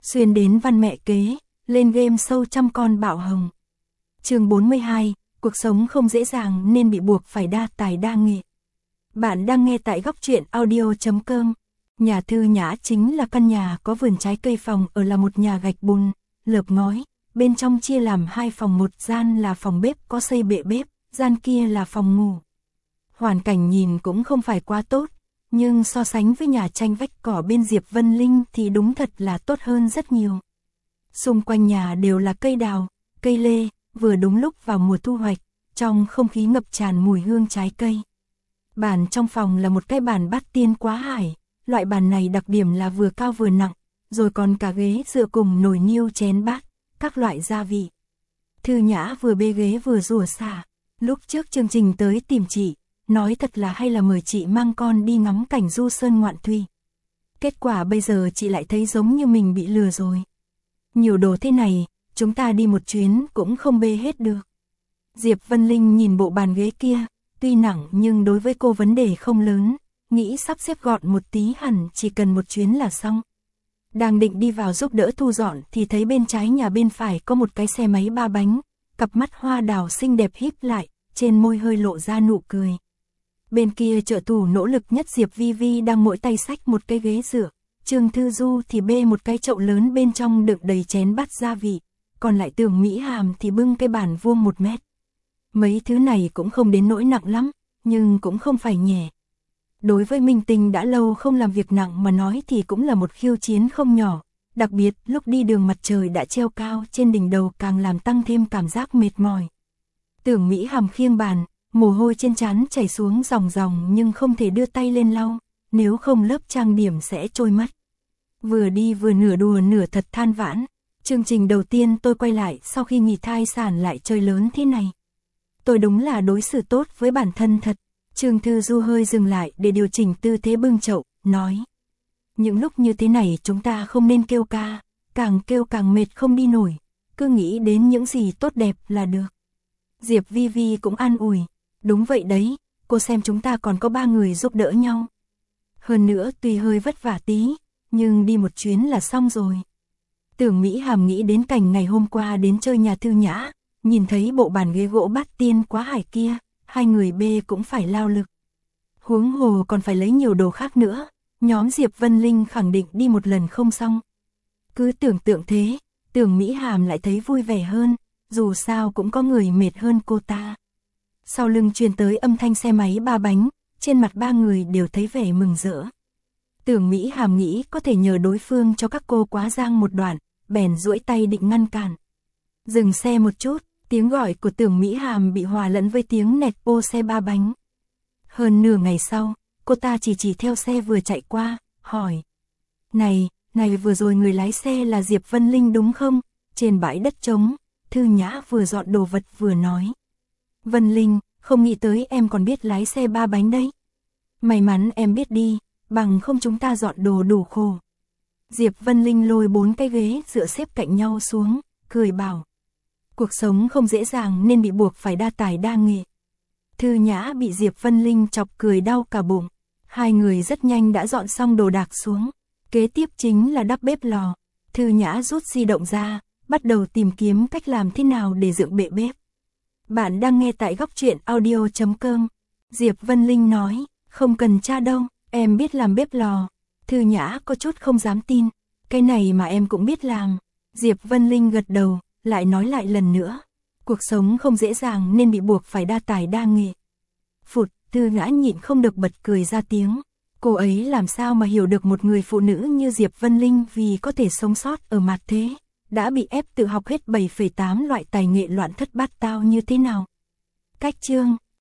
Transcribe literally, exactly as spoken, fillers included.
xuyên đến văn mẹ kế, lên game sâu trăm con bạo hồng. Chương bốn mươi hai, cuộc sống không dễ dàng nên bị buộc phải đa tài đa nghệ. Bạn đang nghe tại góc truyện audio chấm com. Nhà Thư Nhã chính là căn nhà có vườn trái cây, phòng ở là một nhà gạch bùn, lợp ngói, bên trong chia làm hai phòng, một gian là phòng bếp có xây bệ bếp, gian kia là phòng ngủ. Hoàn cảnh nhìn cũng không phải quá tốt, nhưng so sánh với nhà tranh vách cỏ bên Diệp Vân Linh thì đúng thật là tốt hơn rất nhiều. Xung quanh nhà đều là cây đào, cây lê, vừa đúng lúc vào mùa thu hoạch, trong không khí ngập tràn mùi hương trái cây. Bàn trong phòng là một cái bàn bát tiên quá hải, loại bàn này đặc điểm là vừa cao vừa nặng, rồi còn cả ghế dựa cùng nồi niêu chén bát, các loại gia vị. Thư Nhã vừa bê ghế vừa rủa xả, lúc trước chương trình tới tìm chị, nói thật là hay là mời chị mang con đi ngắm cảnh du sơn ngoạn thủy. Kết quả bây giờ chị lại thấy giống như mình bị lừa rồi. Nhiều đồ thế này, chúng ta đi một chuyến cũng không bê hết được. Diệp Vân Linh nhìn bộ bàn ghế kia, tuy nặng nhưng đối với cô vấn đề không lớn, nghĩ sắp xếp gọn một tí hẳn chỉ cần một chuyến là xong. Đang định đi vào giúp đỡ thu dọn thì thấy bên trái nhà bên phải có một cái xe máy ba bánh, cặp mắt hoa đào xinh đẹp híp lại, trên môi hơi lộ ra nụ cười. Bên kia trợ thủ nỗ lực nhất Diệp Vi Vi đang mỗi tay xách một cái ghế dựa, Trương Thư Du thì bê một cái chậu lớn bên trong đựng đầy chén bát gia vị, còn lại Tưởng Mỹ Hàm thì bưng cái bàn vuông một mét. Mấy thứ này cũng không đến nỗi nặng lắm, nhưng cũng không phải nhẹ. Đối với minh tinh đã lâu không làm việc nặng mà nói thì cũng là một khiêu chiến không nhỏ, đặc biệt lúc đi đường mặt trời đã treo cao trên đỉnh đầu càng làm tăng thêm cảm giác mệt mỏi. Tưởng Mỹ Hàm khiêng bàn, mồ hôi trên trán chảy xuống ròng ròng nhưng không thể đưa tay lên lau, nếu không lớp trang điểm sẽ trôi mất. Vừa đi vừa nửa đùa nửa thật than vãn, chương trình đầu tiên tôi quay lại sau khi nghỉ thai sản lại chơi lớn thế này. Tôi đúng là đối xử tốt với bản thân thật. Trương Thư Du hơi dừng lại để điều chỉnh tư thế bưng chậu, nói. Những lúc như thế này chúng ta không nên kêu ca, càng kêu càng mệt không đi nổi, cứ nghĩ đến những gì tốt đẹp là được. Diệp Vi Vi cũng an ủi, đúng vậy đấy, cô xem chúng ta còn có ba người giúp đỡ nhau. Hơn nữa tuy hơi vất vả tí, nhưng đi một chuyến là xong rồi. Tưởng Mỹ Hàm nghĩ đến cảnh ngày hôm qua đến chơi nhà Thư Nhã, nhìn thấy bộ bàn ghế gỗ bát tiên quá hải kia, hai người bê cũng phải lao lực. Huống hồ còn phải lấy nhiều đồ khác nữa, nhóm Diệp Vân Linh khẳng định đi một lần không xong. Cứ tưởng tượng thế, Tưởng Mỹ Hàm lại thấy vui vẻ hơn, dù sao cũng có người mệt hơn cô ta. Sau lưng truyền tới âm thanh xe máy ba bánh, trên mặt ba người đều thấy vẻ mừng rỡ. Tưởng Mỹ Hàm nghĩ có thể nhờ đối phương cho các cô quá giang một đoạn, bèn duỗi tay định ngăn cản. Dừng xe một chút, tiếng gọi của Tưởng Mỹ Hàm bị hòa lẫn với tiếng nẹt bô xe ba bánh. Hơn nửa ngày sau, cô ta chỉ chỉ theo xe vừa chạy qua, hỏi. Này, này vừa rồi người lái xe là Diệp Vân Linh đúng không? Trên bãi đất trống, Thư Nhã vừa dọn đồ vật vừa nói. Vân Linh, không nghĩ tới em còn biết lái xe ba bánh đấy. May mắn em biết đi, bằng không chúng ta dọn đồ đủ khổ. Diệp Vân Linh lôi bốn cái ghế dựa xếp cạnh nhau xuống, cười bảo. Cuộc sống không dễ dàng nên bị buộc phải đa tài đa nghệ. Thư Nhã bị Diệp Vân Linh chọc cười đau cả bụng. Hai người rất nhanh đã dọn xong đồ đạc xuống. Kế tiếp chính là đắp bếp lò. Thư Nhã rút di động ra, bắt đầu tìm kiếm cách làm thế nào để dựng bệ bếp. Bạn đang nghe tại góc truyện audio chấm com. Diệp Vân Linh nói, không cần tra đâu, em biết làm bếp lò. Thư Nhã có chút không dám tin, cái này mà em cũng biết làm. Diệp Vân Linh gật đầu, lại nói lại lần nữa. Cuộc sống không dễ dàng nên bị buộc phải đa tài đa nghệ. Phụt, Thư Nhã nhịn không được bật cười ra tiếng. Cô ấy làm sao mà hiểu được một người phụ nữ như Diệp Vân Linh vì có thể sống sót ở mặt thế, đã bị ép tự học hết bảy phẩy tám loại tài nghệ loạn thất bát tao như thế nào. Cách chương